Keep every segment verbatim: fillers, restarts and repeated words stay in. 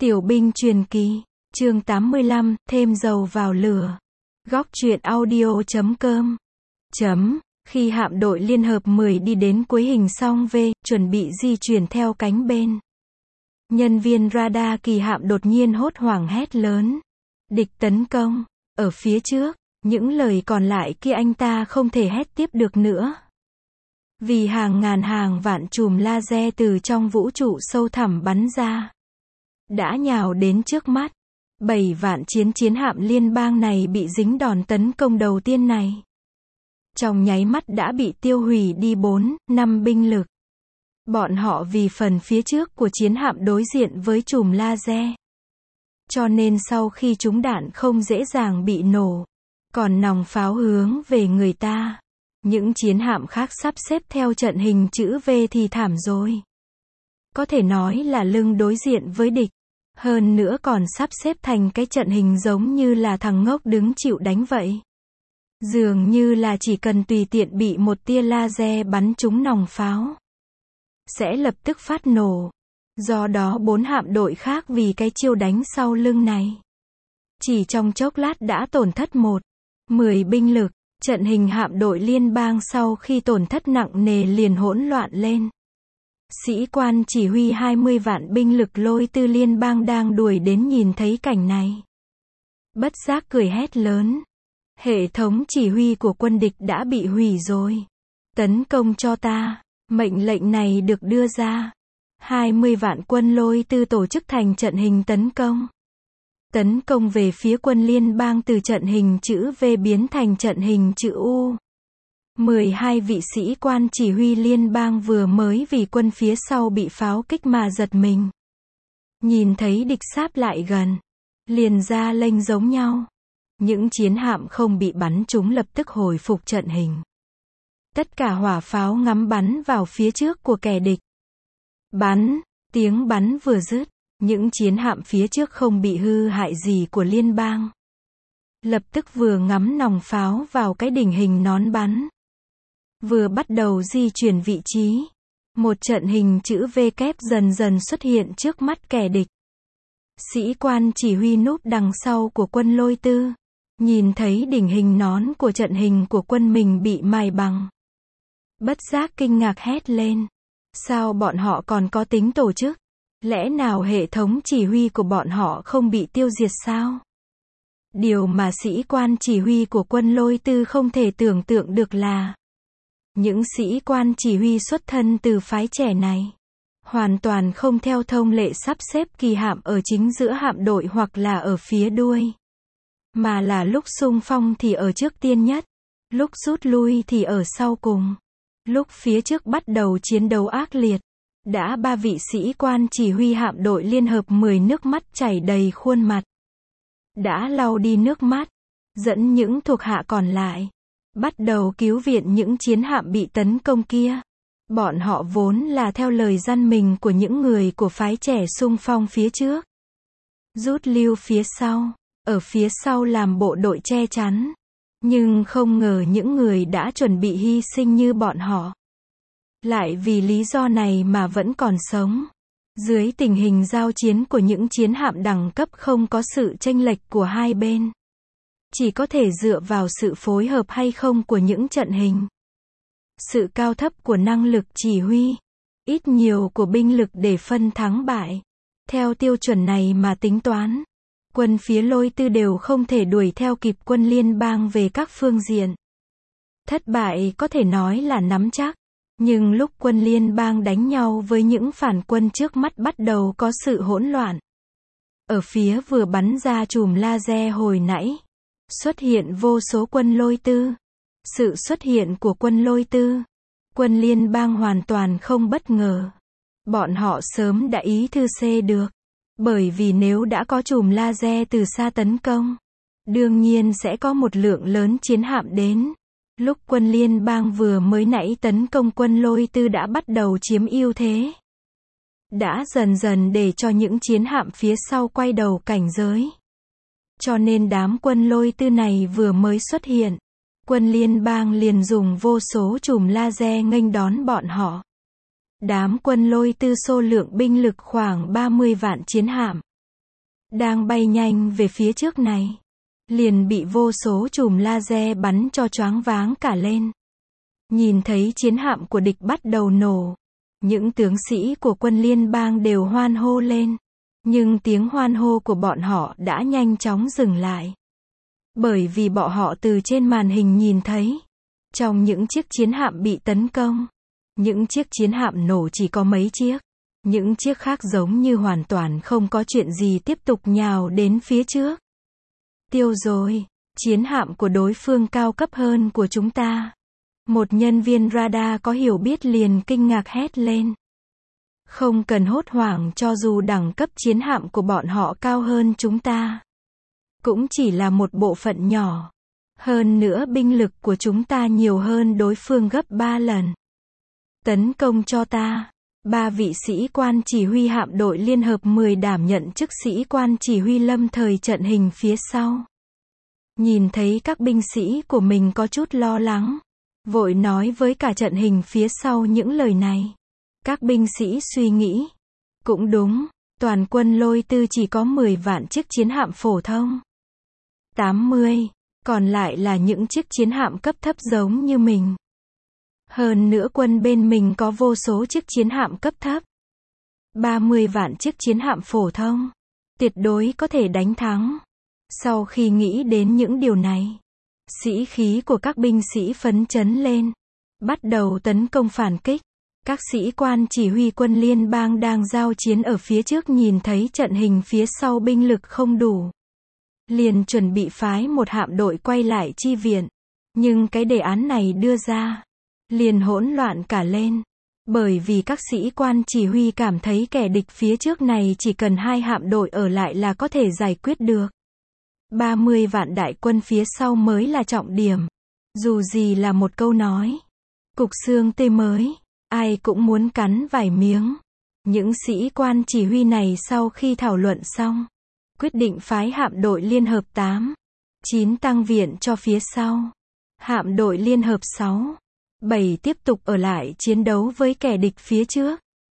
Tiểu binh truyền kỳ, chương tám mươi lăm, thêm dầu vào lửa. Góc truyện audio chấm com. Chấm, khi hạm đội Liên Hợp mười đi đến cuối hình song V, chuẩn bị di chuyển theo cánh bên. Nhân viên radar kỳ hạm đột nhiên hốt hoảng hét lớn. Địch tấn công, ở phía trước, những lời còn lại kia anh ta không thể hét tiếp được nữa. Vì hàng ngàn hàng vạn chùm laser từ trong vũ trụ sâu thẳm bắn ra. Đã nhào đến trước mắt. Bảy vạn chiến chiến hạm liên bang này bị dính đòn tấn công đầu tiên này. Trong nháy mắt đã bị tiêu hủy đi bốn, năm binh lực. Bọn họ vì phần phía trước của chiến hạm đối diện với chùm laser. Cho nên sau khi trúng đạn không dễ dàng bị nổ. Còn nòng pháo hướng về người ta. Những chiến hạm khác sắp xếp theo trận hình chữ V thì thảm rồi. Có thể nói là lưng đối diện với địch. Hơn nữa còn sắp xếp thành cái trận hình giống như là thằng ngốc đứng chịu đánh vậy. Dường như là chỉ cần tùy tiện bị một tia laser bắn trúng nòng pháo. Sẽ lập tức phát nổ. Do đó bốn hạm đội khác vì cái chiêu đánh sau lưng này. Chỉ trong chốc lát đã tổn thất một, mười binh lực. Trận hình hạm đội liên bang sau khi tổn thất nặng nề liền hỗn loạn lên. Sĩ quan chỉ huy hai mươi vạn binh lực lôi tư liên bang đang đuổi đến nhìn thấy cảnh này. Bất giác cười hét lớn. Hệ thống chỉ huy của quân địch đã bị hủy rồi. Tấn công cho ta. Mệnh lệnh này được đưa ra. hai mươi vạn quân lôi tư tổ chức thành trận hình tấn công. Tấn công về phía quân liên bang từ trận hình chữ V biến thành trận hình chữ U. mười hai vị sĩ quan chỉ huy liên bang vừa mới vì quân phía sau bị pháo kích mà giật mình. Nhìn thấy địch sáp lại gần. Liền ra lệnh giống nhau. Những chiến hạm không bị bắn trúng lập tức hồi phục trận hình. Tất cả hỏa pháo ngắm bắn vào phía trước của kẻ địch. Bắn, tiếng bắn vừa dứt. Những chiến hạm phía trước không bị hư hại gì của liên bang. Lập tức vừa ngắm nòng pháo vào cái đỉnh hình nón bắn. Vừa bắt đầu di chuyển vị trí. Một trận hình chữ V kép dần dần xuất hiện trước mắt kẻ địch. Sĩ quan chỉ huy núp đằng sau của quân lôi tư. Nhìn thấy đỉnh hình nón của trận hình của quân mình bị mài bằng. Bất giác kinh ngạc hét lên. Sao bọn họ còn có tính tổ chức? Lẽ nào hệ thống chỉ huy của bọn họ không bị tiêu diệt sao? Điều mà sĩ quan chỉ huy của quân lôi tư không thể tưởng tượng được là những sĩ quan chỉ huy xuất thân từ phái trẻ này hoàn toàn không theo thông lệ sắp xếp kỳ hạm ở chính giữa hạm đội hoặc là ở phía đuôi. Mà là lúc xung phong thì ở trước tiên nhất, lúc rút lui thì ở sau cùng, lúc phía trước bắt đầu chiến đấu ác liệt. Đã ba vị sĩ quan chỉ huy hạm đội Liên Hợp mười nước mắt chảy đầy khuôn mặt. Đã lau đi nước mắt, dẫn những thuộc hạ còn lại. Bắt đầu cứu viện những chiến hạm bị tấn công kia. Bọn họ vốn là theo lời răn mình của những người của phái trẻ xung phong phía trước. Rút lưu phía sau, ở phía sau làm bộ đội che chắn. Nhưng không ngờ những người đã chuẩn bị hy sinh như bọn họ. Lại vì lý do này mà vẫn còn sống. Dưới tình hình giao chiến của những chiến hạm đẳng cấp không có sự chênh lệch của hai bên. Chỉ có thể dựa vào sự phối hợp hay không của những trận hình. Sự cao thấp của năng lực chỉ huy. Ít nhiều của binh lực để phân thắng bại. Theo tiêu chuẩn này mà tính toán. Quân phía lôi tư đều không thể đuổi theo kịp quân liên bang về các phương diện. Thất bại có thể nói là nắm chắc. Nhưng lúc quân liên bang đánh nhau với những phản quân trước mắt bắt đầu có sự hỗn loạn. Ở phía vừa bắn ra chùm laser hồi nãy, xuất hiện vô số quân lôi tư. Sự xuất hiện của quân lôi tư, quân liên bang hoàn toàn không bất ngờ. Bọn họ sớm đã ý thư xê được. Bởi vì nếu đã có chùm laser từ xa tấn công, đương nhiên sẽ có một lượng lớn chiến hạm đến. Lúc quân liên bang vừa mới nãy tấn công quân lôi tư đã bắt đầu chiếm ưu thế. Đã dần dần để cho những chiến hạm phía sau quay đầu cảnh giới. Cho nên đám quân lôi tư này vừa mới xuất hiện. Quân liên bang liền dùng vô số chùm laser nghênh đón bọn họ. Đám quân lôi tư số lượng binh lực khoảng ba mươi vạn chiến hạm. đang bay nhanh về phía trước này, liền bị vô số chùm laser bắn cho choáng váng cả lên. Nhìn thấy chiến hạm của địch bắt đầu nổ, những tướng sĩ của quân liên bang đều hoan hô lên. Nhưng tiếng hoan hô của bọn họ đã nhanh chóng dừng lại. Bởi vì bọn họ từ trên màn hình nhìn thấy, trong những chiếc chiến hạm bị tấn công, những chiếc chiến hạm nổ chỉ có mấy chiếc. Những chiếc khác giống như hoàn toàn không có chuyện gì tiếp tục nhào đến phía trước. Tiêu rồi, chiến hạm của đối phương cao cấp hơn của chúng ta. Một nhân viên radar có hiểu biết liền kinh ngạc hét lên. Không cần hốt hoảng, cho dù đẳng cấp chiến hạm của bọn họ cao hơn chúng ta. Cũng chỉ là một bộ phận nhỏ. Hơn nữa binh lực của chúng ta nhiều hơn đối phương gấp ba lần. Tấn công cho ta. Ba vị sĩ quan chỉ huy hạm đội Liên hợp mười đảm nhận chức sĩ quan chỉ huy lâm thời trận hình phía sau. Nhìn thấy các binh sĩ của mình có chút lo lắng, vội nói với cả trận hình phía sau những lời này. Các binh sĩ suy nghĩ. Cũng đúng, toàn quân Lôi Tư chỉ có mười vạn chiếc chiến hạm phổ thông. tám mươi, còn lại là những chiếc chiến hạm cấp thấp giống như mình. Hơn nữa quân bên mình có vô số chiếc chiến hạm cấp thấp. ba mươi vạn chiếc chiến hạm phổ thông. Tuyệt đối có thể đánh thắng. Sau khi nghĩ đến những điều này, sĩ khí của các binh sĩ phấn chấn lên. Bắt đầu tấn công phản kích. Các sĩ quan chỉ huy quân liên bang đang giao chiến ở phía trước nhìn thấy trận hình phía sau binh lực không đủ. Liền chuẩn bị phái một hạm đội quay lại chi viện. Nhưng cái đề án này đưa ra, liền hỗn loạn cả lên. Bởi vì các sĩ quan chỉ huy cảm thấy kẻ địch phía trước này chỉ cần hai hạm đội ở lại là có thể giải quyết được. ba mươi vạn đại quân phía sau mới là trọng điểm. Dù gì là một câu nói. Cục xương tê mới. Ai cũng muốn cắn vài miếng. Những sĩ quan chỉ huy này sau khi thảo luận xong, quyết định phái hạm đội Liên hợp tám, chín tăng viện cho phía sau. Hạm đội Liên hợp sáu, bảy tiếp tục ở lại chiến đấu với kẻ địch phía trước.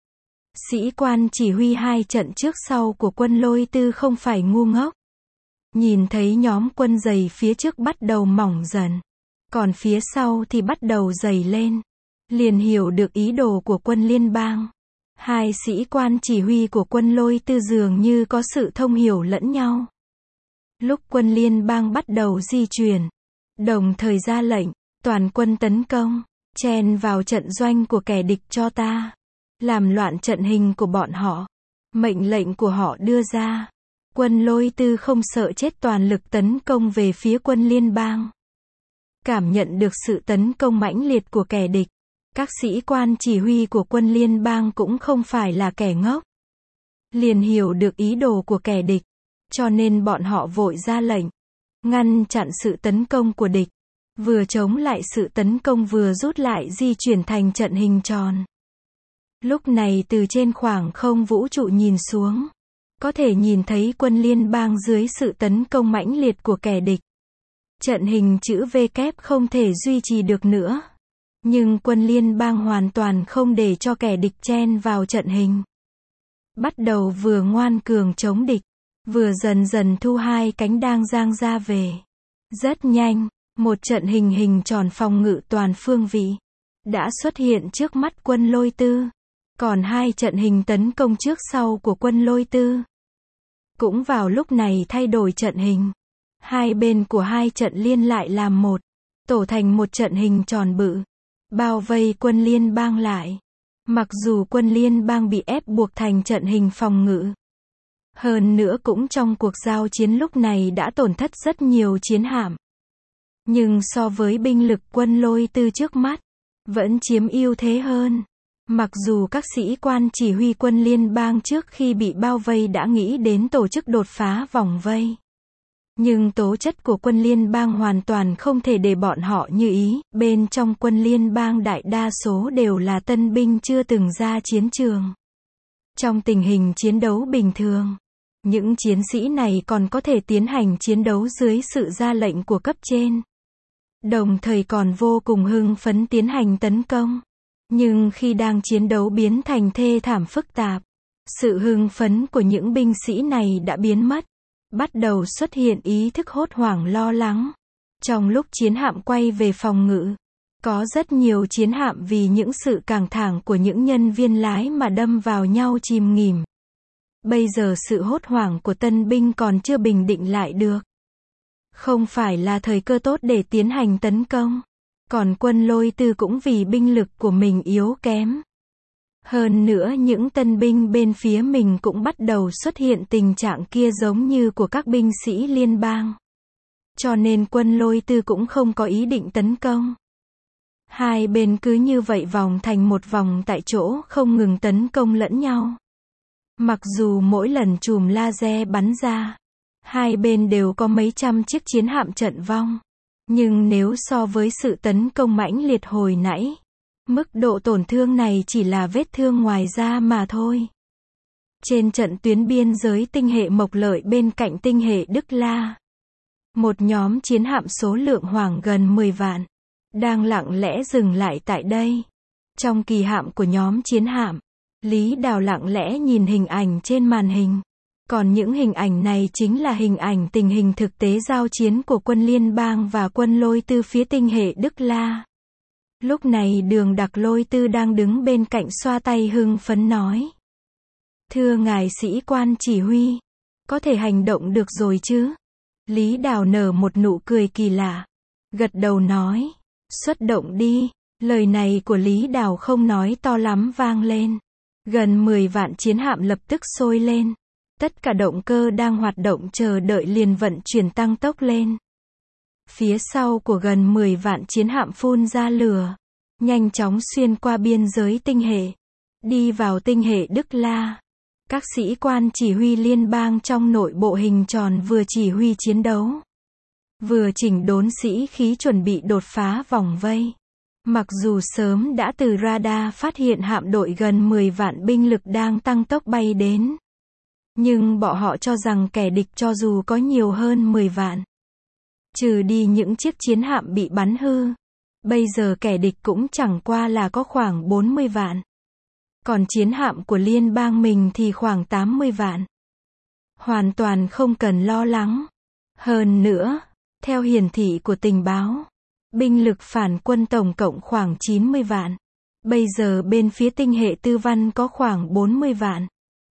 Sĩ quan chỉ huy hai trận trước sau của quân Lôi Tư không phải ngu ngốc. Nhìn thấy nhóm quân dày phía trước bắt đầu mỏng dần, còn phía sau thì bắt đầu dày lên. Liền hiểu được ý đồ của quân liên bang. Hai sĩ quan chỉ huy của quân Lôi Tư dường như có sự thông hiểu lẫn nhau. Lúc quân liên bang bắt đầu di chuyển, đồng thời ra lệnh, toàn quân tấn công, chen vào trận doanh của kẻ địch cho ta. Làm loạn trận hình của bọn họ. Mệnh lệnh của họ đưa ra. Quân Lôi Tư không sợ chết toàn lực tấn công về phía quân liên bang. Cảm nhận được sự tấn công mãnh liệt của kẻ địch. Các sĩ quan chỉ huy của quân liên bang cũng không phải là kẻ ngốc. Liền hiểu được ý đồ của kẻ địch. Cho nên bọn họ vội ra lệnh. Ngăn chặn sự tấn công của địch. Vừa chống lại sự tấn công vừa rút lại di chuyển thành trận hình tròn. Lúc này từ trên khoảng không vũ trụ nhìn xuống. Có thể nhìn thấy quân liên bang dưới sự tấn công mãnh liệt của kẻ địch. Trận hình chữ V kép không thể duy trì được nữa. Nhưng quân liên bang hoàn toàn không để cho kẻ địch chen vào trận hình. Bắt đầu vừa ngoan cường chống địch, vừa dần dần thu hai cánh đang giang ra về. Rất nhanh, một trận hình hình tròn phòng ngự toàn phương vị đã xuất hiện trước mắt quân Lôi Tư. Còn hai trận hình tấn công trước sau của quân Lôi Tư cũng vào lúc này thay đổi trận hình. Hai bên của hai trận liên lại làm một, tổ thành một trận hình tròn bự, bao vây quân liên bang lại. Mặc dù quân liên bang bị ép buộc thành trận hình phòng ngự, hơn nữa cũng trong cuộc giao chiến lúc này đã tổn thất rất nhiều chiến hạm. Nhưng so với binh lực quân Lôi Tư trước mắt, vẫn chiếm ưu thế hơn. Mặc dù các sĩ quan chỉ huy quân liên bang trước khi bị bao vây đã nghĩ đến tổ chức đột phá vòng vây. Nhưng tố chất của quân liên bang hoàn toàn không thể để bọn họ như ý. Bên trong quân liên bang đại đa số đều là tân binh chưa từng ra chiến trường. Trong tình hình chiến đấu bình thường, những chiến sĩ này còn có thể tiến hành chiến đấu dưới sự ra lệnh của cấp trên. Đồng thời còn vô cùng hưng phấn tiến hành tấn công. Nhưng khi đang chiến đấu biến thành thê thảm phức tạp, Sự hưng phấn của những binh sĩ này đã biến mất. Bắt đầu xuất hiện ý thức hốt hoảng lo lắng. Trong lúc chiến hạm quay về phòng ngự, có rất nhiều chiến hạm vì những sự căng thẳng của những nhân viên lái mà đâm vào nhau chìm nghỉm. Bây giờ sự hốt hoảng của tân binh còn chưa bình định lại được. Không phải là thời cơ tốt để tiến hành tấn công. Còn quân Lôi Tư cũng vì binh lực của mình yếu kém. Hơn nữa những tân binh bên phía mình cũng bắt đầu xuất hiện tình trạng kia giống như của các binh sĩ liên bang. Cho nên quân Lôi Tư cũng không có ý định tấn công. Hai bên cứ như vậy vòng thành một vòng tại chỗ không ngừng tấn công lẫn nhau. Mặc dù mỗi lần chùm laser bắn ra, hai bên đều có mấy trăm chiếc chiến hạm trận vong. Nhưng nếu so với sự tấn công mãnh liệt hồi nãy, mức độ tổn thương này chỉ là vết thương ngoài da mà thôi. Trên trận tuyến biên giới tinh hệ Mộc Lợi bên cạnh tinh hệ Đức La, một nhóm chiến hạm số lượng khoảng gần mười vạn, đang lặng lẽ dừng lại tại đây. Trong kỳ hạm của nhóm chiến hạm, Lý Đào lặng lẽ nhìn hình ảnh trên màn hình. Còn những hình ảnh này chính là hình ảnh tình hình thực tế giao chiến của quân liên bang và quân Lôi Tư phía tinh hệ Đức La. Lúc này Đường Đặc Lôi Tư đang đứng bên cạnh xoa tay hưng phấn nói. Thưa ngài sĩ quan chỉ huy, có thể hành động được rồi chứ? Lý Đào nở một nụ cười kỳ lạ. Gật đầu nói, xuất động đi. Lời này của Lý Đào không nói to lắm vang lên. Gần mười vạn chiến hạm lập tức sôi lên. Tất cả động cơ đang hoạt động chờ đợi liền vận chuyển tăng tốc lên. Phía sau của gần mười vạn chiến hạm phun ra lửa, nhanh chóng xuyên qua biên giới tinh hệ, đi vào tinh hệ Đức La. Các sĩ quan chỉ huy liên bang trong nội bộ hình tròn vừa chỉ huy chiến đấu, vừa chỉnh đốn sĩ khí chuẩn bị đột phá vòng vây. Mặc dù sớm đã từ radar phát hiện hạm đội gần mười vạn binh lực đang tăng tốc bay đến, nhưng bọn họ cho rằng kẻ địch cho dù có nhiều hơn mười vạn, trừ đi những chiếc chiến hạm bị bắn hư, bây giờ kẻ địch cũng chẳng qua là có khoảng bốn mươi vạn. Còn chiến hạm của liên bang mình thì khoảng tám mươi vạn. Hoàn toàn không cần lo lắng. Hơn nữa, theo hiển thị của tình báo, binh lực phản quân tổng cộng khoảng chín mươi vạn. Bây giờ bên phía tinh hệ Tư Văn có khoảng bốn mươi vạn.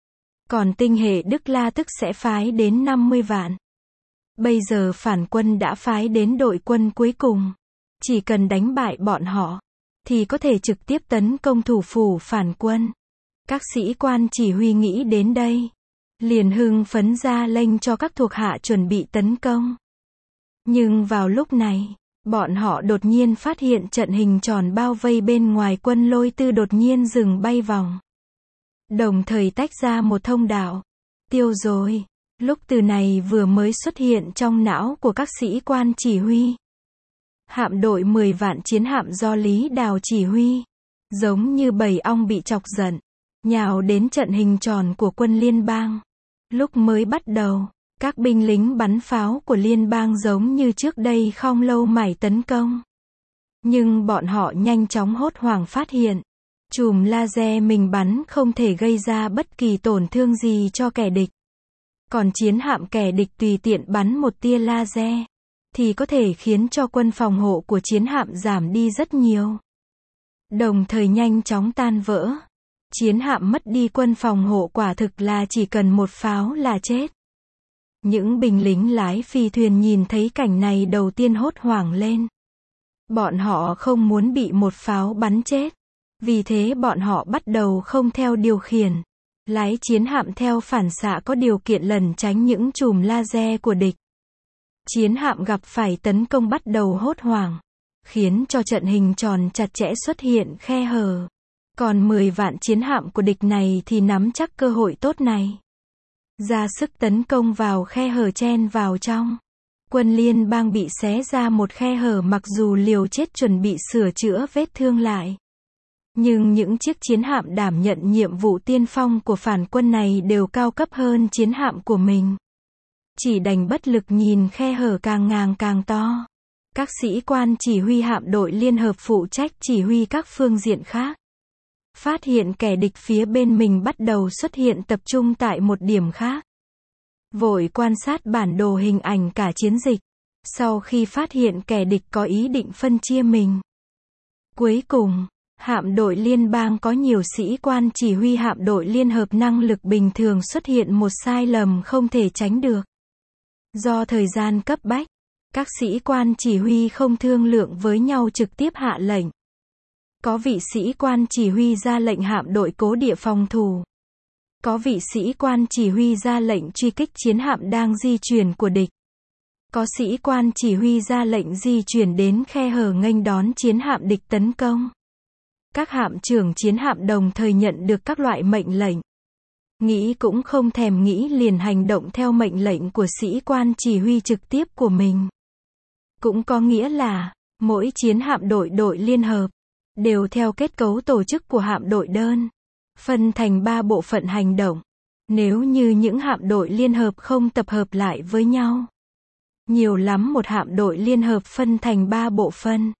Còn tinh hệ Đức La tức sẽ phái đến năm mươi vạn. Bây giờ phản quân đã phái đến đội quân cuối cùng. Chỉ cần đánh bại bọn họ, thì có thể trực tiếp tấn công thủ phủ phản quân. Các sĩ quan chỉ huy nghĩ đến đây, liền hưng phấn ra lệnh cho các thuộc hạ chuẩn bị tấn công. Nhưng vào lúc này, bọn họ đột nhiên phát hiện trận hình tròn bao vây bên ngoài quân Lôi Tư đột nhiên dừng bay vòng. Đồng thời tách ra một thông đạo. Tiêu rồi. Lúc từ này vừa mới xuất hiện trong não của các sĩ quan chỉ huy. Hạm đội mười vạn chiến hạm do Lý Đào chỉ huy, giống như bầy ong bị chọc giận, nhào đến trận hình tròn của quân liên bang. Lúc mới bắt đầu, các binh lính bắn pháo của liên bang giống như trước đây không lâu mải tấn công. Nhưng bọn họ nhanh chóng hốt hoảng phát hiện, chùm laser mình bắn không thể gây ra bất kỳ tổn thương gì cho kẻ địch. Còn chiến hạm kẻ địch tùy tiện bắn một tia laser, thì có thể khiến cho quân phòng hộ của chiến hạm giảm đi rất nhiều. Đồng thời nhanh chóng tan vỡ. Chiến hạm mất đi quân phòng hộ quả thực là chỉ cần một pháo là chết. Những binh lính lái phi thuyền nhìn thấy cảnh này đầu tiên hốt hoảng lên. Bọn họ không muốn bị một pháo bắn chết. Vì thế bọn họ bắt đầu không theo điều khiển, lái chiến hạm theo phản xạ có điều kiện lẩn tránh những chùm laser của địch. Chiến hạm gặp phải tấn công bắt đầu hốt hoảng, khiến cho trận hình tròn chặt chẽ xuất hiện khe hở. Còn mười vạn chiến hạm của địch này thì nắm chắc cơ hội tốt này, ra sức tấn công vào khe hở chen vào trong. Quân liên bang bị xé ra một khe hở mặc dù liều chết chuẩn bị sửa chữa vết thương lại. Nhưng những chiếc chiến hạm đảm nhận nhiệm vụ tiên phong của phản quân này đều cao cấp hơn chiến hạm của mình. Chỉ đành bất lực nhìn khe hở càng ngàng càng to. Các sĩ quan chỉ huy hạm đội liên hợp phụ trách chỉ huy các phương diện khác. phát hiện kẻ địch phía bên mình bắt đầu xuất hiện tập trung tại một điểm khác. Vội quan sát bản đồ hình ảnh cả chiến dịch. Sau khi phát hiện kẻ địch có ý định phân chia mình. Cuối cùng, hạm đội liên bang có nhiều sĩ quan chỉ huy hạm đội liên hợp năng lực bình thường xuất hiện một sai lầm không thể tránh được. Do thời gian cấp bách, các sĩ quan chỉ huy không thương lượng với nhau trực tiếp hạ lệnh. Có vị sĩ quan chỉ huy ra lệnh hạm đội cố địa phòng thủ. Có vị sĩ quan chỉ huy ra lệnh truy kích chiến hạm đang di chuyển của địch. Có sĩ quan chỉ huy ra lệnh di chuyển đến khe hở nghênh đón chiến hạm địch tấn công. Các hạm trưởng chiến hạm đồng thời nhận được các loại mệnh lệnh. Nghĩ cũng không thèm nghĩ liền hành động theo mệnh lệnh của sĩ quan chỉ huy trực tiếp của mình. Cũng có nghĩa là, mỗi chiến hạm đội đội liên hợp, đều theo kết cấu tổ chức của hạm đội đơn, phân thành ba bộ phận hành động. Nếu như những hạm đội liên hợp không tập hợp lại với nhau, nhiều lắm một hạm đội liên hợp phân thành ba bộ phận.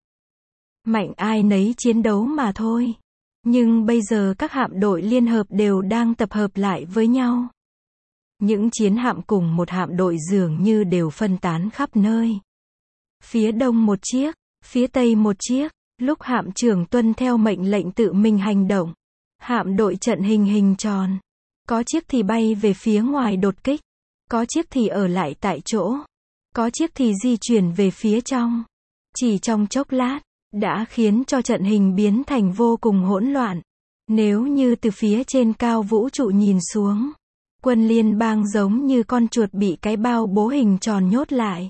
Mạnh ai nấy chiến đấu mà thôi. Nhưng bây giờ các hạm đội liên hợp đều đang tập hợp lại với nhau. Những chiến hạm cùng một hạm đội dường như đều phân tán khắp nơi. Phía đông một chiếc, phía tây một chiếc, lúc hạm trưởng tuân theo mệnh lệnh tự mình hành động. Hạm đội trận hình hình tròn. Có chiếc thì bay về phía ngoài đột kích. Có chiếc thì ở lại tại chỗ. Có chiếc thì di chuyển về phía trong. Chỉ trong chốc lát, đã khiến cho trận hình biến thành vô cùng hỗn loạn. Nếu như từ phía trên cao vũ trụ nhìn xuống, quân liên bang giống như con chuột bị cái bao bố hình tròn nhốt lại.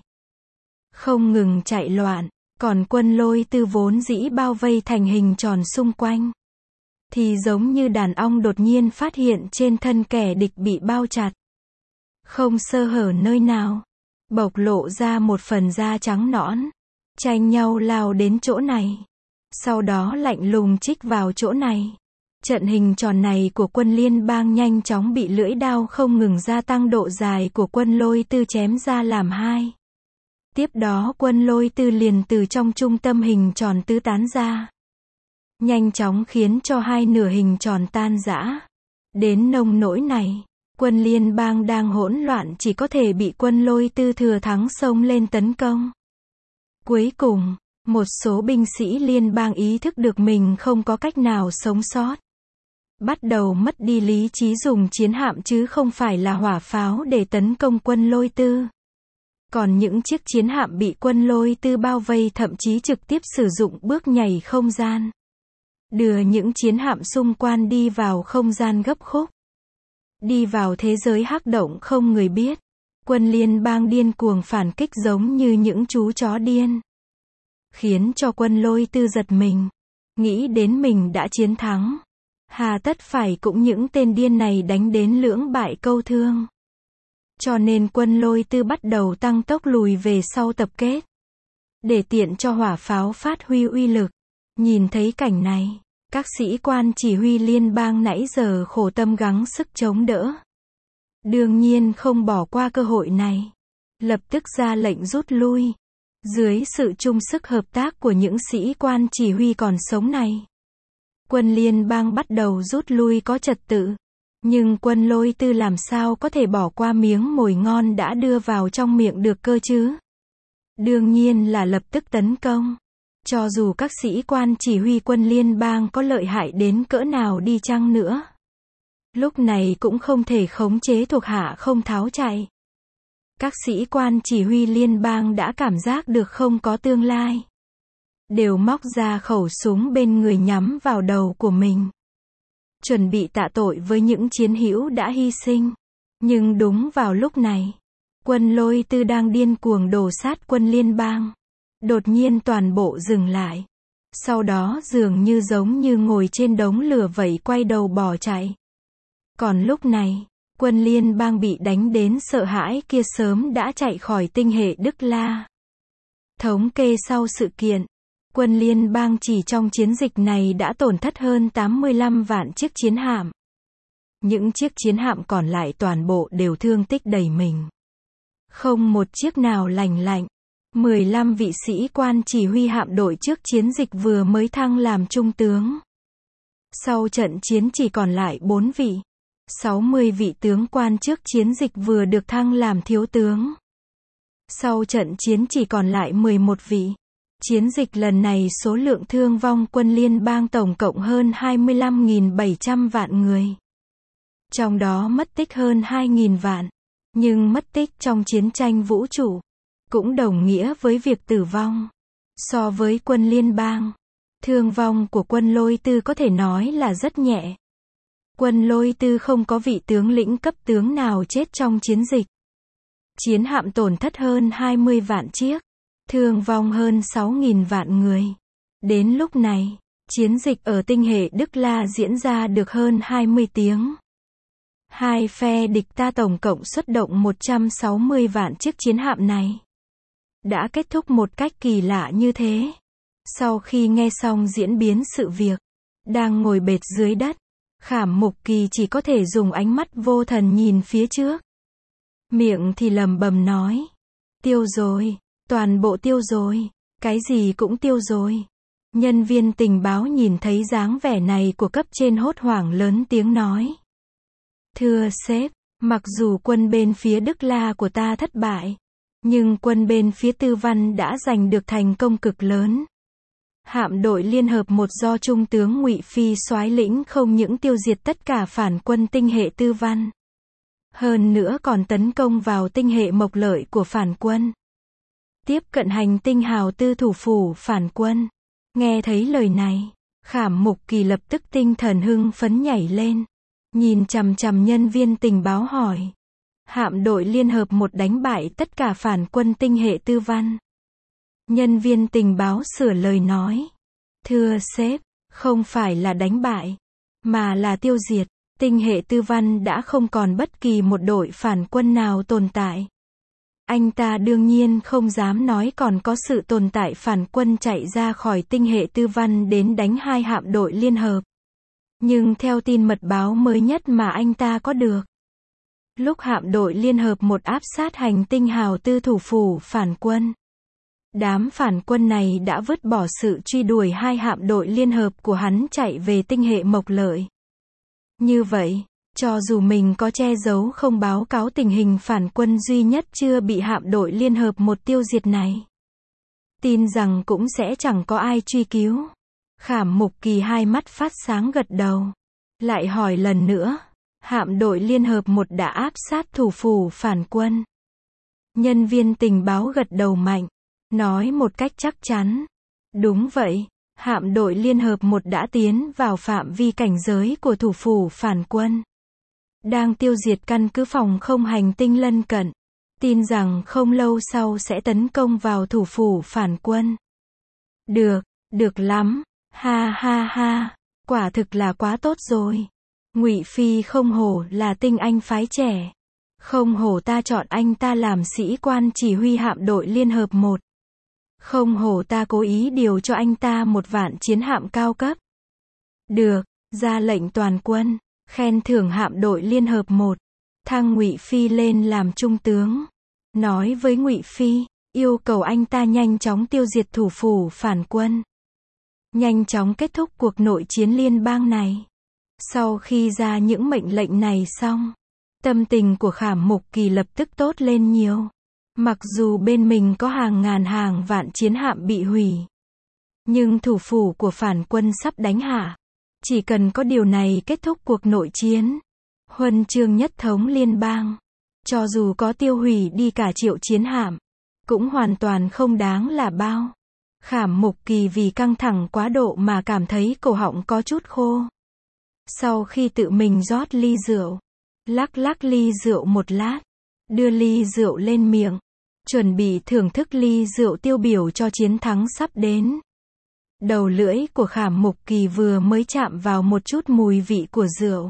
Không ngừng chạy loạn, còn quân lôi tư vốn dĩ bao vây thành hình tròn xung quanh. Thì giống như đàn ong đột nhiên phát hiện trên thân kẻ địch bị bao chặt. Không sơ hở nơi nào. Bộc lộ ra một phần da trắng nõn. Tranh nhau lao đến chỗ này. Sau đó lạnh lùng chích vào chỗ này. Trận hình tròn này của quân liên bang nhanh chóng bị lưỡi đao không ngừng gia tăng độ dài của quân lôi tư chém ra làm hai. Tiếp đó quân lôi tư liền từ trong trung tâm hình tròn tứ tán ra. Nhanh chóng khiến cho hai nửa hình tròn tan rã. Đến nông nỗi này, quân liên bang đang hỗn loạn chỉ có thể bị quân lôi tư thừa thắng xông lên tấn công. Cuối cùng, một số binh sĩ liên bang ý thức được mình không có cách nào sống sót. Bắt đầu mất đi lý trí dùng chiến hạm chứ không phải là hỏa pháo để tấn công quân lôi tư. Còn những chiếc chiến hạm bị quân lôi tư bao vây thậm chí trực tiếp sử dụng bước nhảy không gian. Đưa những chiến hạm xung quanh đi vào không gian gấp khúc. Đi vào thế giới hắc động không người biết. Quân liên bang điên cuồng phản kích giống như những chú chó điên. Khiến cho quân lôi tư giật mình. Nghĩ đến mình đã chiến thắng. Hà tất phải cũng những tên điên này đánh đến lưỡng bại câu thương. Cho nên quân lôi tư bắt đầu tăng tốc lùi về sau tập kết. Để tiện cho hỏa pháo phát huy uy lực. Nhìn thấy cảnh này, các sĩ quan chỉ huy liên bang nãy giờ khổ tâm gắng sức chống đỡ. Đương nhiên không bỏ qua cơ hội này. Lập tức ra lệnh rút lui. Dưới sự chung sức hợp tác của những sĩ quan chỉ huy còn sống này. Quân liên bang bắt đầu rút lui có trật tự. Nhưng quân lôi tư làm sao có thể bỏ qua miếng mồi ngon đã đưa vào trong miệng được cơ chứ? Đương nhiên là lập tức tấn công. Cho dù các sĩ quan chỉ huy quân liên bang có lợi hại đến cỡ nào đi chăng nữa. Lúc này cũng không thể khống chế thuộc hạ không tháo chạy. Các sĩ quan chỉ huy liên bang đã cảm giác được không có tương lai. Đều móc ra khẩu súng bên người nhắm vào đầu của mình. Chuẩn bị tạ tội với những chiến hữu đã hy sinh. Nhưng đúng vào lúc này, quân lôi tư đang điên cuồng đổ sát quân liên bang. Đột nhiên toàn bộ dừng lại. Sau đó dường như giống như ngồi trên đống lửa vậy quay đầu bỏ chạy. Còn lúc này, quân liên bang bị đánh đến sợ hãi kia sớm đã chạy khỏi tinh hệ Đức La. Thống kê sau sự kiện, quân liên bang chỉ trong chiến dịch này đã tổn thất hơn tám mươi lăm vạn chiếc chiến hạm. Những chiếc chiến hạm còn lại toàn bộ đều thương tích đầy mình. Không một chiếc nào lành lạnh. mười lăm vị sĩ quan chỉ huy hạm đội trước chiến dịch vừa mới thăng làm trung tướng. Sau trận chiến chỉ còn lại bốn vị. sáu mươi vị tướng quan trước chiến dịch vừa được thăng làm thiếu tướng. Sau trận chiến chỉ còn lại mười một vị. Chiến dịch lần này số lượng thương vong quân liên bang tổng cộng hơn hai mươi lăm nghìn bảy trăm vạn người. Trong đó mất tích hơn hai nghìn vạn. Nhưng mất tích trong chiến tranh vũ trụ cũng đồng nghĩa với việc tử vong. So với quân liên bang, thương vong của quân Lôi Tư có thể nói là rất nhẹ. Quân Lôi Tư không có vị tướng lĩnh cấp tướng nào chết trong chiến dịch. Chiến hạm tổn thất hơn hai mươi vạn chiếc, thương vong hơn sáu nghìn vạn người. Đến lúc này, chiến dịch ở tinh hệ Đức La diễn ra được hơn hai mươi tiếng. Hai phe địch ta tổng cộng xuất động một trăm sáu mươi vạn chiếc chiến hạm này. Đã kết thúc một cách kỳ lạ như thế. Sau khi nghe xong diễn biến sự việc, đang ngồi bệt dưới đất, Khảm Mục Kỳ chỉ có thể dùng ánh mắt vô thần nhìn phía trước. Miệng thì lầm bầm nói. Tiêu rồi, toàn bộ tiêu rồi, cái gì cũng tiêu rồi. Nhân viên tình báo nhìn thấy dáng vẻ này của cấp trên hốt hoảng lớn tiếng nói. Thưa sếp, mặc dù quân bên phía Đức La của ta thất bại, nhưng quân bên phía Tư Văn đã giành được thành công cực lớn. Hạm đội Liên Hợp một do Trung tướng Ngụy Phi soái lĩnh không những tiêu diệt tất cả phản quân tinh hệ Tư Văn, hơn nữa còn tấn công vào tinh hệ Mộc Lợi của phản quân, tiếp cận hành tinh Hào Tư thủ phủ phản quân. Nghe thấy lời này, Khảm Mục Kỳ lập tức tinh thần hưng phấn nhảy lên, nhìn chằm chằm nhân viên tình báo hỏi. Hạm đội Liên Hợp một đánh bại tất cả phản quân tinh hệ Tư Văn. Nhân viên tình báo sửa lời nói. Thưa sếp, không phải là đánh bại, mà là tiêu diệt. Tinh hệ Tư Văn đã không còn bất kỳ một đội phản quân nào tồn tại. Anh ta đương nhiên không dám nói còn có sự tồn tại phản quân chạy ra khỏi tinh hệ Tư Văn đến đánh hai hạm đội Liên Hợp. Nhưng theo tin mật báo mới nhất mà anh ta có được, lúc hạm đội Liên Hợp một áp sát hành tinh Hào Tư thủ phủ phản quân, đám phản quân này đã vứt bỏ sự truy đuổi hai hạm đội Liên Hợp của hắn chạy về tinh hệ Mộc Lợi. Như vậy, cho dù mình có che giấu không báo cáo tình hình phản quân duy nhất chưa bị hạm đội Liên Hợp một tiêu diệt này, tin rằng cũng sẽ chẳng có ai truy cứu. Khảm Mục Kỳ hai mắt phát sáng gật đầu. Lại hỏi lần nữa, hạm đội Liên Hợp một đã áp sát thủ phủ phản quân. Nhân viên tình báo gật đầu mạnh, nói một cách chắc chắn. Đúng vậy, hạm đội Liên Hợp một đã tiến vào phạm vi cảnh giới của thủ phủ phản quân, đang tiêu diệt căn cứ phòng không hành tinh lân cận. Tin rằng không lâu sau sẽ tấn công vào thủ phủ phản quân. Được, được lắm, ha ha ha, quả thực là quá tốt rồi. Ngụy Phi không hổ là tinh anh phái trẻ. Không hổ ta chọn anh ta làm sĩ quan chỉ huy hạm đội Liên Hợp một. Không hổ ta cố ý điều cho anh ta một vạn chiến hạm cao cấp. Được, ra lệnh toàn quân, khen thưởng hạm đội Liên Hợp một, thăng Ngụy Phi lên làm trung tướng. Nói với Ngụy Phi, yêu cầu anh ta nhanh chóng tiêu diệt thủ phủ phản quân. Nhanh chóng kết thúc cuộc nội chiến liên bang này. Sau khi ra những mệnh lệnh này xong, tâm tình của Khảm Mục Kỳ lập tức tốt lên nhiều. Mặc dù bên mình có hàng ngàn hàng vạn chiến hạm bị hủy, nhưng thủ phủ của phản quân sắp đánh hạ. Chỉ cần có điều này kết thúc cuộc nội chiến, huân chương nhất thống liên bang, cho dù có tiêu hủy đi cả triệu chiến hạm, cũng hoàn toàn không đáng là bao. Khảm Mục Kỳ vì căng thẳng quá độ mà cảm thấy cổ họng có chút khô. Sau khi tự mình rót ly rượu, lắc lắc ly rượu một lát, đưa ly rượu lên miệng, chuẩn bị thưởng thức ly rượu tiêu biểu cho chiến thắng sắp đến. Đầu lưỡi của Khảm Mục Kỳ vừa mới chạm vào một chút mùi vị của rượu,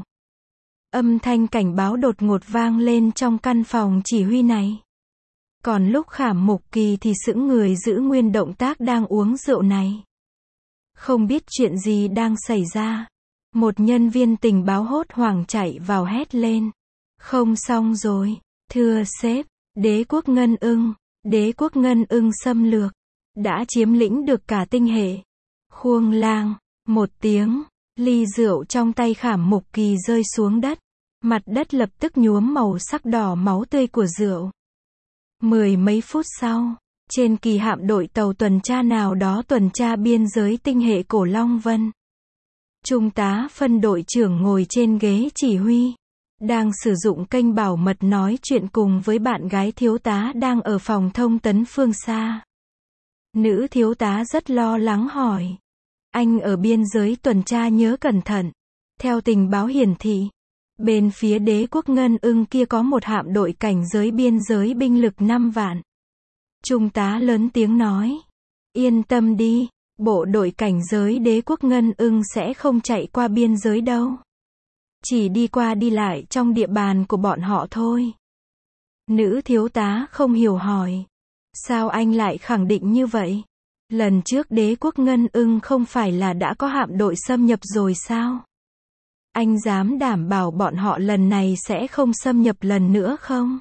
âm thanh cảnh báo đột ngột vang lên trong căn phòng chỉ huy này. Còn lúc Khảm Mục Kỳ thì sững người giữ nguyên động tác đang uống rượu này. Không biết chuyện gì đang xảy ra. Một nhân viên tình báo hốt hoảng chạy vào hét lên. Không xong rồi, thưa sếp, đế quốc Ngân Ưng, đế quốc Ngân Ưng xâm lược, đã chiếm lĩnh được cả tinh hệ. Khuông lang, một tiếng, Ly rượu trong tay Khảm Mục Kỳ rơi xuống đất. Mặt đất lập tức nhuốm màu sắc đỏ máu tươi của rượu. Mười mấy phút sau, trên kỳ hạm đội tàu tuần tra nào đó tuần tra biên giới tinh hệ Cổ Long Vân. Trung tá phân đội trưởng ngồi trên ghế chỉ huy, đang sử dụng kênh bảo mật nói chuyện cùng với bạn gái thiếu tá đang ở phòng thông tấn phương xa. Nữ thiếu tá rất lo lắng hỏi. Anh ở biên giới tuần tra nhớ cẩn thận. Theo tình báo hiển thị, bên phía đế quốc Ngân Ưng kia có một hạm đội cảnh giới biên giới binh lực năm vạn. Trung tá lớn tiếng nói. Yên tâm đi, bộ đội cảnh giới đế quốc Ngân Ưng sẽ không chạy qua biên giới đâu. Chỉ đi qua đi lại trong địa bàn của bọn họ thôi. Nữ thiếu tá không hiểu hỏi. Sao anh lại khẳng định như vậy? Lần trước đế quốc Ngân Ưng không phải là đã có hạm đội xâm nhập rồi sao? Anh dám đảm bảo bọn họ lần này sẽ không xâm nhập lần nữa không?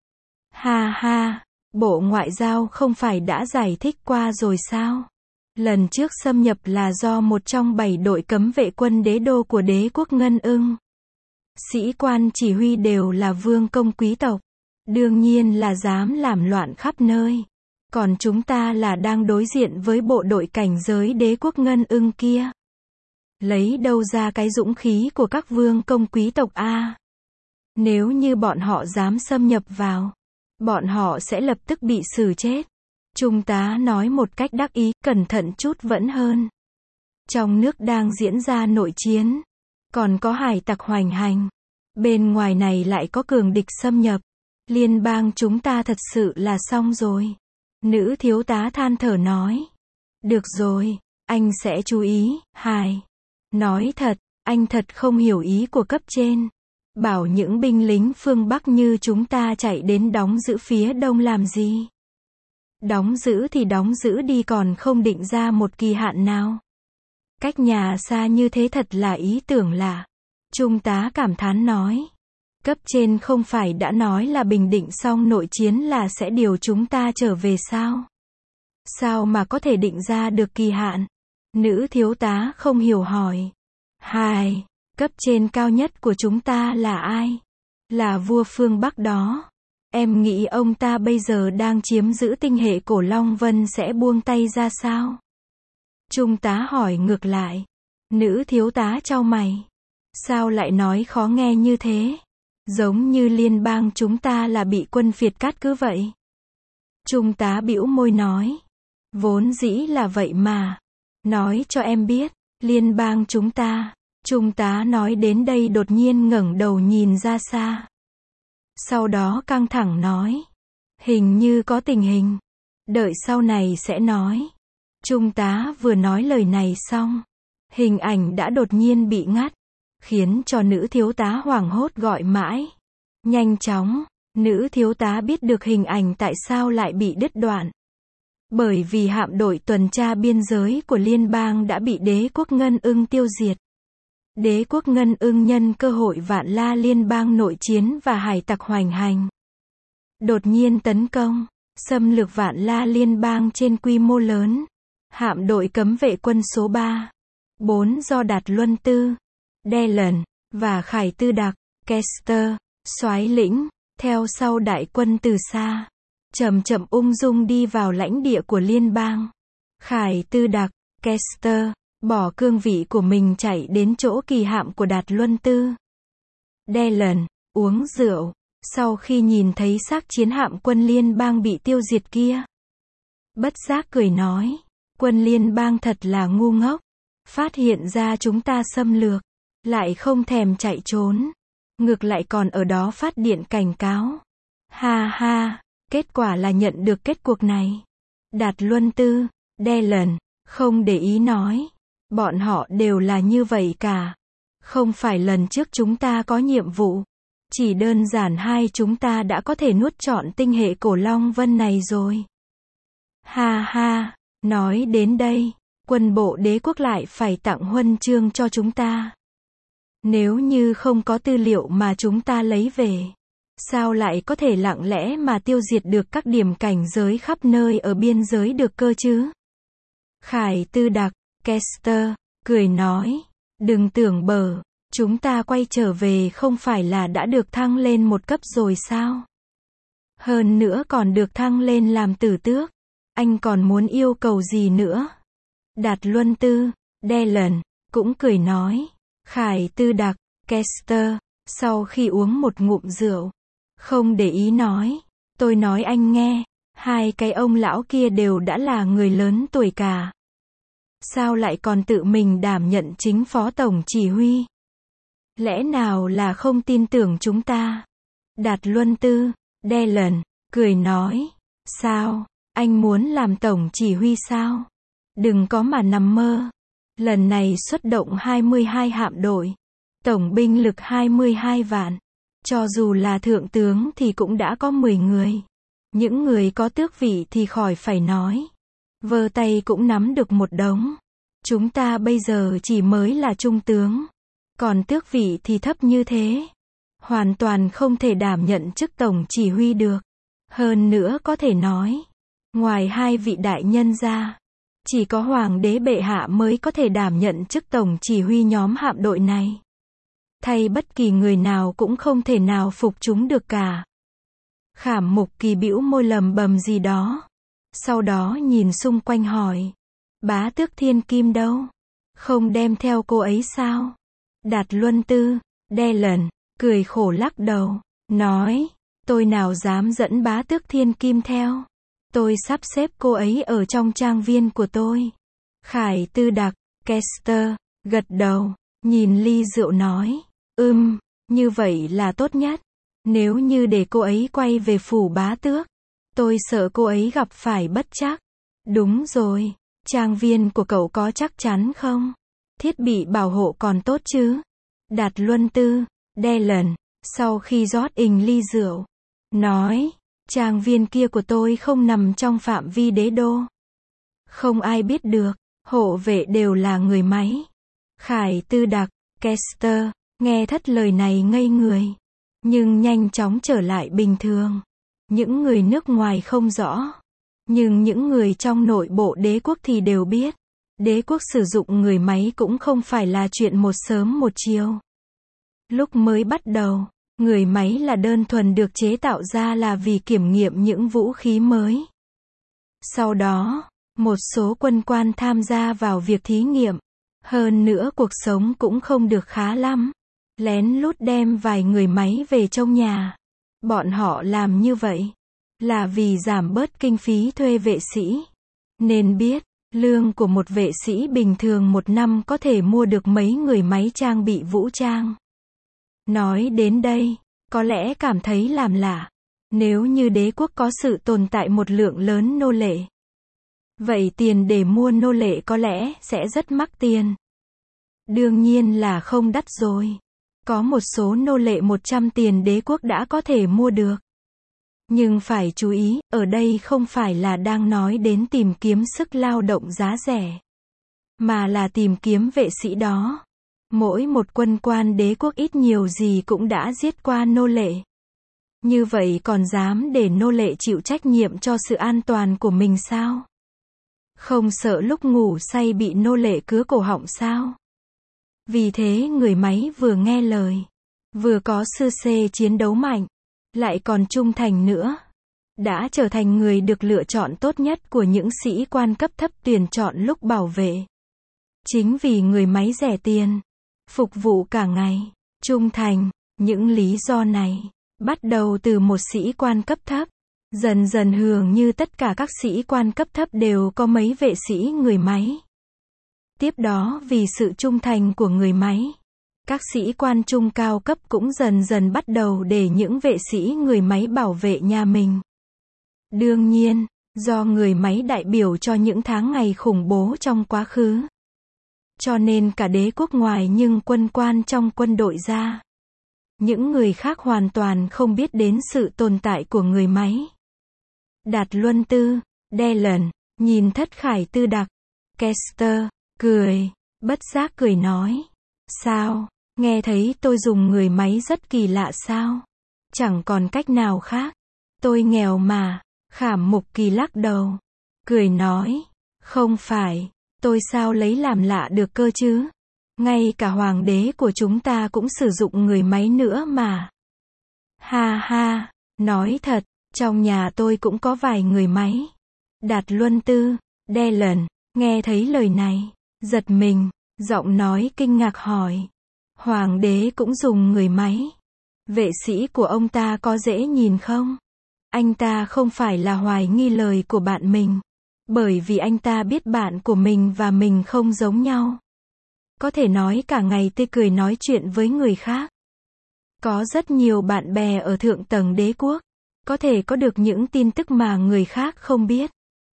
Ha ha, Bộ Ngoại giao không phải đã giải thích qua rồi sao? Lần trước xâm nhập là do một trong bảy đội cấm vệ quân đế đô của đế quốc Ngân Ưng. Sĩ quan chỉ huy đều là vương công quý tộc. Đương nhiên là dám làm loạn khắp nơi. Còn chúng ta là đang đối diện với bộ đội cảnh giới đế quốc Ngân Ưng kia. Lấy đâu ra cái dũng khí của các vương công quý tộc a? Nếu như bọn họ dám xâm nhập vào, bọn họ sẽ lập tức bị xử chết. Trung tá nói một cách đắc ý, cẩn thận chút vẫn hơn. Trong nước đang diễn ra nội chiến, còn có hải tặc hoành hành. Bên ngoài này lại có cường địch xâm nhập. Liên bang chúng ta thật sự là xong rồi. Nữ thiếu tá than thở nói. Được rồi, anh sẽ chú ý, Hải. Nói thật, anh thật không hiểu ý của cấp trên. Bảo những binh lính phương Bắc như chúng ta chạy đến đóng giữ phía Đông làm gì? Đóng giữ thì đóng giữ đi, còn không định ra một kỳ hạn nào. Cách nhà xa như thế thật là ý tưởng lạ. Trung tá cảm thán nói. Cấp trên không phải đã nói là bình định xong nội chiến là sẽ điều chúng ta trở về sao? Sao mà có thể định ra được kỳ hạn? Nữ thiếu tá không hiểu hỏi. Hai, cấp trên cao nhất của chúng ta là ai? Là vua phương Bắc đó. Em nghĩ ông ta bây giờ đang chiếm giữ tinh hệ Cổ Long Vân sẽ buông tay ra sao? Trung tá hỏi ngược lại. Nữ thiếu tá chau mày. Sao lại nói khó nghe như thế? Giống như liên bang chúng ta là bị quân Việt cát cứ vậy. Trung tá bĩu môi nói. Vốn dĩ là vậy mà. Nói cho em biết, liên bang chúng ta. Trung tá nói đến đây đột nhiên ngẩng đầu nhìn ra xa. Sau đó căng thẳng nói. Hình như có tình hình. Đợi sau này sẽ nói. Trung tá vừa nói lời này xong. Hình ảnh đã đột nhiên bị ngắt. Khiến cho nữ thiếu tá hoảng hốt gọi mãi. Nhanh chóng, nữ thiếu tá biết được hình ảnh tại sao lại bị đứt đoạn. Bởi vì hạm đội tuần tra biên giới của liên bang đã bị đế quốc Ngân Ưng tiêu diệt. Đế quốc Ngân Ưng nhân cơ hội Vạn La liên bang nội chiến và hải tặc hoành hành. Đột nhiên tấn công, xâm lược Vạn La liên bang trên quy mô lớn. Hạm đội cấm vệ quân số ba, bốn do Đạt Luân Tư, Dallin và Khải Tư Đặc, Kester, soái lĩnh, theo sau đại quân từ xa, chậm chậm ung dung đi vào lãnh địa của liên bang. Khải Tư Đặc, Kester, bỏ cương vị của mình chạy đến chỗ kỳ hạm của Đạt Luân Tư. Dallin, uống rượu, sau khi nhìn thấy xác chiến hạm quân liên bang bị tiêu diệt kia. Bất giác cười nói, quân liên bang thật là ngu ngốc, phát hiện ra chúng ta xâm lược, lại không thèm chạy trốn, ngược lại còn ở đó phát điện cảnh cáo. Ha ha, kết quả là nhận được kết cuộc này. Đạt Luân Tư, Dallin, không để ý nói, bọn họ đều là như vậy cả. Không phải lần trước chúng ta có nhiệm vụ, chỉ đơn giản hai chúng ta đã có thể nuốt trọn tinh hệ Cổ Long Vân này rồi. Ha ha, nói đến đây, quân bộ đế quốc lại phải tặng huân chương cho chúng ta. Nếu như không có tư liệu mà chúng ta lấy về, sao lại có thể lặng lẽ mà tiêu diệt được các điểm cảnh giới khắp nơi ở biên giới được cơ chứ? Khải Tư Đặc, Kester, cười nói, Đừng tưởng bở, chúng ta quay trở về không phải là đã được thăng lên một cấp rồi sao? Hơn nữa còn được thăng lên làm tử tước. Anh còn muốn yêu cầu gì nữa? Đạt Luân Tư, Dylan, cũng cười nói. Khải Tư Đặc, Kester, sau khi uống một ngụm rượu, không để ý nói. Tôi nói anh nghe, hai cái ông lão kia đều đã là người lớn tuổi cả. Sao lại còn tự mình đảm nhận chính phó tổng chỉ huy? Lẽ nào là không tin tưởng chúng ta? Đạt Luân Tư, Dylan, cười nói. Sao? Anh muốn làm tổng chỉ huy sao? Đừng có mà nằm mơ. Lần này xuất động hai mươi hai hạm đội. Tổng binh lực hai mươi hai vạn. Cho dù là thượng tướng thì cũng đã có mười người. Những người có tước vị thì khỏi phải nói. Vơ tay cũng nắm được một đống. Chúng ta bây giờ chỉ mới là trung tướng. Còn tước vị thì thấp như thế. Hoàn toàn không thể đảm nhận chức tổng chỉ huy được. Hơn nữa có thể nói, ngoài hai vị đại nhân ra, chỉ có hoàng đế bệ hạ mới có thể đảm nhận chức tổng chỉ huy nhóm hạm đội này. Thay bất kỳ người nào cũng không thể nào phục chúng được cả. Khảm Mục Kỳ bĩu môi lầm bầm gì đó. Sau đó nhìn xung quanh hỏi. Bá tước Thiên Kim đâu? Không đem theo cô ấy sao? Đạt Luân Tư, Dylan, cười khổ lắc đầu, nói. Tôi nào dám dẫn bá tước Thiên Kim theo. Tôi sắp xếp cô ấy ở trong trang viên của tôi. Khải Tư Đặc, Kester, gật đầu, nhìn ly rượu nói. Ừm, như vậy là tốt nhất. Nếu như để cô ấy quay về phủ bá tước, tôi sợ cô ấy gặp phải bất trắc. Đúng rồi, trang viên của cậu có chắc chắn không? Thiết bị bảo hộ còn tốt chứ? Đạt Luân Tư, Dylan, sau khi rót ình ly rượu, nói, trang viên kia của tôi không nằm trong phạm vi đế đô. Không ai biết được, hộ vệ đều là người máy. Khải Tư Đặc, Kester, nghe thất lời này ngây người. Nhưng nhanh chóng trở lại bình thường. Những người nước ngoài không rõ. Nhưng những người trong nội bộ đế quốc thì đều biết. Đế quốc sử dụng người máy cũng không phải là chuyện một sớm một chiều. Lúc mới bắt đầu, người máy là đơn thuần được chế tạo ra là vì kiểm nghiệm những vũ khí mới. Sau đó, một số quân quan tham gia vào việc thí nghiệm. Hơn nữa cuộc sống cũng không được khá lắm. Lén lút đem vài người máy về trong nhà. Bọn họ làm như vậy là vì giảm bớt kinh phí thuê vệ sĩ. Nên biết, lương của một vệ sĩ bình thường một năm có thể mua được mấy người máy trang bị vũ trang. Nói đến đây, có lẽ cảm thấy làm lạ. Nếu như đế quốc có sự tồn tại một lượng lớn nô lệ, vậy tiền để mua nô lệ có lẽ sẽ rất mắc tiền. Đương nhiên là không đắt rồi. Có một số nô lệ một trăm tiền đế quốc đã có thể mua được. Nhưng phải chú ý, ở đây không phải là đang nói đến tìm kiếm sức lao động giá rẻ, mà là tìm kiếm vệ sĩ đó. Mỗi một quân quan đế quốc ít nhiều gì cũng đã giết qua nô lệ. Như vậy còn dám để nô lệ chịu trách nhiệm cho sự an toàn của mình sao? Không sợ lúc ngủ say bị nô lệ cứa cổ họng sao? Vì thế người máy vừa nghe lời, vừa có sư xê chiến đấu mạnh, lại còn trung thành nữa. Đã trở thành người được lựa chọn tốt nhất của những sĩ quan cấp thấp tuyển chọn lúc bảo vệ. Chính vì người máy rẻ tiền, phục vụ cả ngày, trung thành, những lý do này, bắt đầu từ một sĩ quan cấp thấp, dần dần hưởng như tất cả các sĩ quan cấp thấp đều có mấy vệ sĩ người máy. Tiếp đó vì sự trung thành của người máy, các sĩ quan trung cao cấp cũng dần dần bắt đầu để những vệ sĩ người máy bảo vệ nhà mình. Đương nhiên, do người máy đại biểu cho những tháng ngày khủng bố trong quá khứ, cho nên cả đế quốc ngoài nhưng quân quan trong quân đội ra, những người khác hoàn toàn không biết đến sự tồn tại của người máy. Đạt Luân Tư, Dylan, nhìn Thất Khải Tư Đặc, Kester, cười, bất giác cười nói. Sao, nghe thấy tôi dùng người máy rất kỳ lạ sao? Chẳng còn cách nào khác. Tôi nghèo mà. Khảm Mục Kỳ lắc đầu, cười nói. Không phải, tôi sao lấy làm lạ được cơ chứ? Ngay cả hoàng đế của chúng ta cũng sử dụng người máy nữa mà. Ha ha, nói thật, trong nhà tôi cũng có vài người máy. Đạt Luân Tư, Dylan, nghe thấy lời này, giật mình, giọng nói kinh ngạc hỏi. Hoàng đế cũng dùng người máy. Vệ sĩ của ông ta có dễ nhìn không? Anh ta không phải là hoài nghi lời của bạn mình. Bởi vì anh ta biết bạn của mình và mình không giống nhau. Có thể nói cả ngày tươi cười nói chuyện với người khác. Có rất nhiều bạn bè ở thượng tầng đế quốc. Có thể có được những tin tức mà người khác không biết.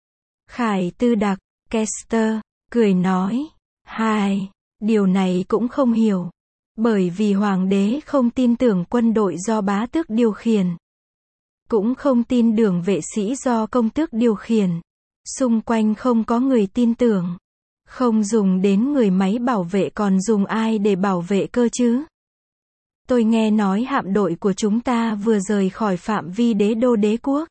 Khải Tư Đặc, Kester, cười nói. Hai, điều này cũng không hiểu. Bởi vì hoàng đế không tin tưởng quân đội do bá tước điều khiển. Cũng không tin tưởng vệ sĩ do công tước điều khiển. Xung quanh không có người tin tưởng. Không dùng đến người máy bảo vệ còn dùng ai để bảo vệ cơ chứ? Tôi nghe nói hạm đội của chúng ta vừa rời khỏi phạm vi đế đô đế quốc.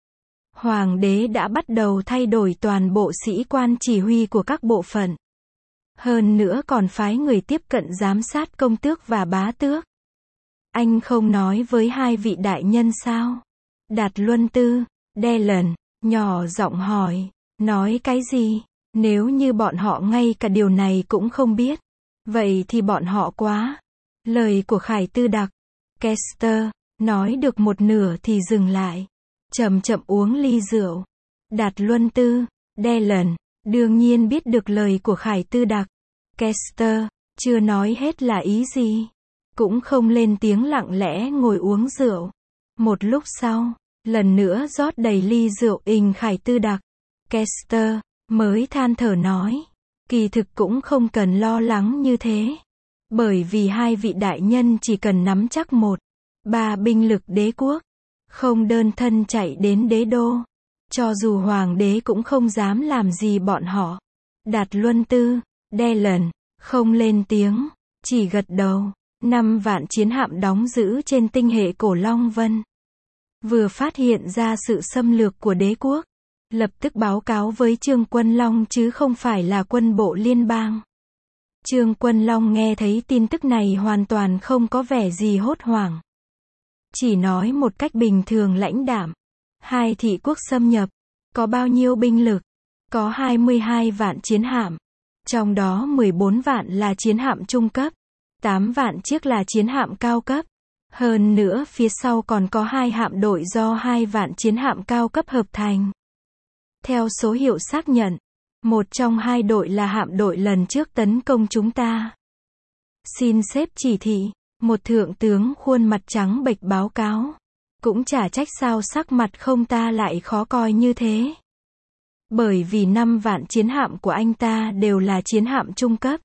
Hoàng đế đã bắt đầu thay đổi toàn bộ sĩ quan chỉ huy của các bộ phận. Hơn nữa còn phái người tiếp cận giám sát công tước và bá tước. Anh không nói với hai vị đại nhân sao? Đạt Luân Tư, Dylan, nhỏ giọng hỏi. Nói cái gì? Nếu như bọn họ ngay cả điều này cũng không biết. Vậy thì bọn họ quá. Lời của Khải Tư Đặc, Kester, nói được một nửa thì dừng lại. Chậm chậm uống ly rượu. Đạt Luân Tư, Dylan, đương nhiên biết được lời của Khải Tư Đặc. Kester, chưa nói hết là ý gì. Cũng không lên tiếng lặng lẽ ngồi uống rượu. Một lúc sau, lần nữa rót đầy ly rượu ình Khải Tư Đặc. Kester, mới than thở nói. Kỳ thực cũng không cần lo lắng như thế. Bởi vì hai vị đại nhân chỉ cần nắm chắc một, ba binh lực đế quốc. Không đơn thân chạy đến đế đô. Cho dù hoàng đế cũng không dám làm gì bọn họ. Đạt Luân Tư, Dylan, không lên tiếng, chỉ gật đầu. Năm vạn chiến hạm đóng giữ trên tinh hệ Cổ Long Vân. Vừa phát hiện ra sự xâm lược của đế quốc. Lập tức báo cáo với Trương Quân Long chứ không phải là quân bộ liên bang. Trương Quân Long nghe thấy tin tức này hoàn toàn không có vẻ gì hốt hoảng. Chỉ nói một cách bình thường lãnh đạm. Hai thị quốc xâm nhập. Có bao nhiêu binh lực? Có hai mươi hai vạn chiến hạm. Trong đó mười bốn vạn là chiến hạm trung cấp. tám vạn chiếc là chiến hạm cao cấp. Hơn nữa phía sau còn có hai hạm đội do hai vạn chiến hạm cao cấp hợp thành. Theo số hiệu xác nhận, một trong hai đội là hạm đội lần trước tấn công chúng ta. Xin sếp chỉ thị, một thượng tướng khuôn mặt trắng bệch báo cáo. Cũng chả trách sao sắc mặt không ta lại khó coi như thế. Bởi vì năm vạn chiến hạm của anh ta đều là chiến hạm trung cấp.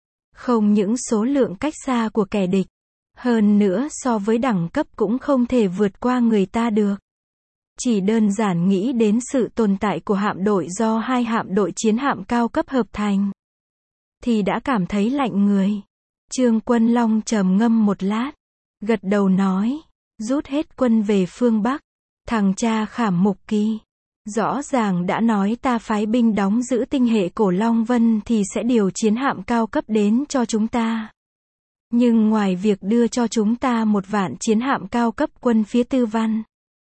Không những số lượng cách xa của kẻ địch, hơn nữa so với đẳng cấp cũng không thể vượt qua người ta được. Chỉ đơn giản nghĩ đến sự tồn tại của hạm đội do hai hạm đội chiến hạm cao cấp hợp thành, thì đã cảm thấy lạnh người. Trương Quân Long trầm ngâm một lát, gật đầu nói, rút hết quân về phương Bắc. Thằng cha Khảm Mục Kỳ, rõ ràng đã nói ta phái binh đóng giữ tinh hệ Cổ Long Vân thì sẽ điều chiến hạm cao cấp đến cho chúng ta. Nhưng ngoài việc đưa cho chúng ta một vạn chiến hạm cao cấp quân phía Tư Văn,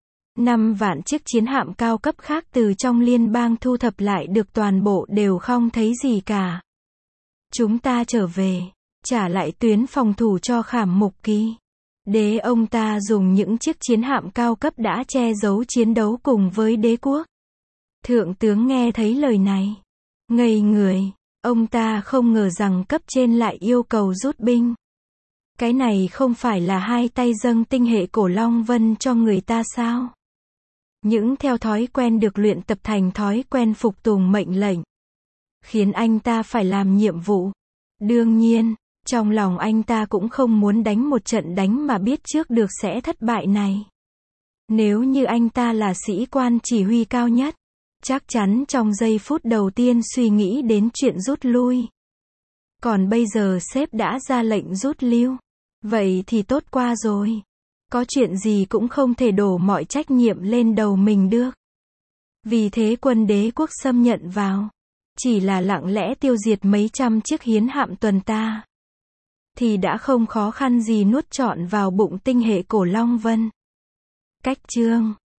năm vạn chiếc chiến hạm cao cấp khác từ trong liên bang thu thập lại được toàn bộ đều không thấy gì cả. Chúng ta trở về, trả lại tuyến phòng thủ cho Khảm Mục Kỳ. Đế ông ta dùng những chiếc chiến hạm cao cấp đã che giấu chiến đấu cùng với đế quốc. Thượng tướng nghe thấy lời này, ngây người, ông ta không ngờ rằng cấp trên lại yêu cầu rút binh. Cái này không phải là hai tay dâng tinh hệ Cổ Long Vân cho người ta sao? Những theo thói quen được luyện tập thành thói quen phục tùng mệnh lệnh, khiến anh ta phải làm nhiệm vụ. Đương nhiên, trong lòng anh ta cũng không muốn đánh một trận đánh mà biết trước được sẽ thất bại này. Nếu như anh ta là sĩ quan chỉ huy cao nhất, chắc chắn trong giây phút đầu tiên suy nghĩ đến chuyện rút lui. Còn bây giờ sếp đã ra lệnh rút lưu. Vậy thì tốt qua rồi. Có chuyện gì cũng không thể đổ mọi trách nhiệm lên đầu mình được. Vì thế quân đế quốc xâm nhận vào, chỉ là lặng lẽ tiêu diệt mấy trăm chiếc hiến hạm tuần ta. thì đã không khó khăn gì nuốt trọn vào bụng tinh hệ cổ Long Vân. Cách chương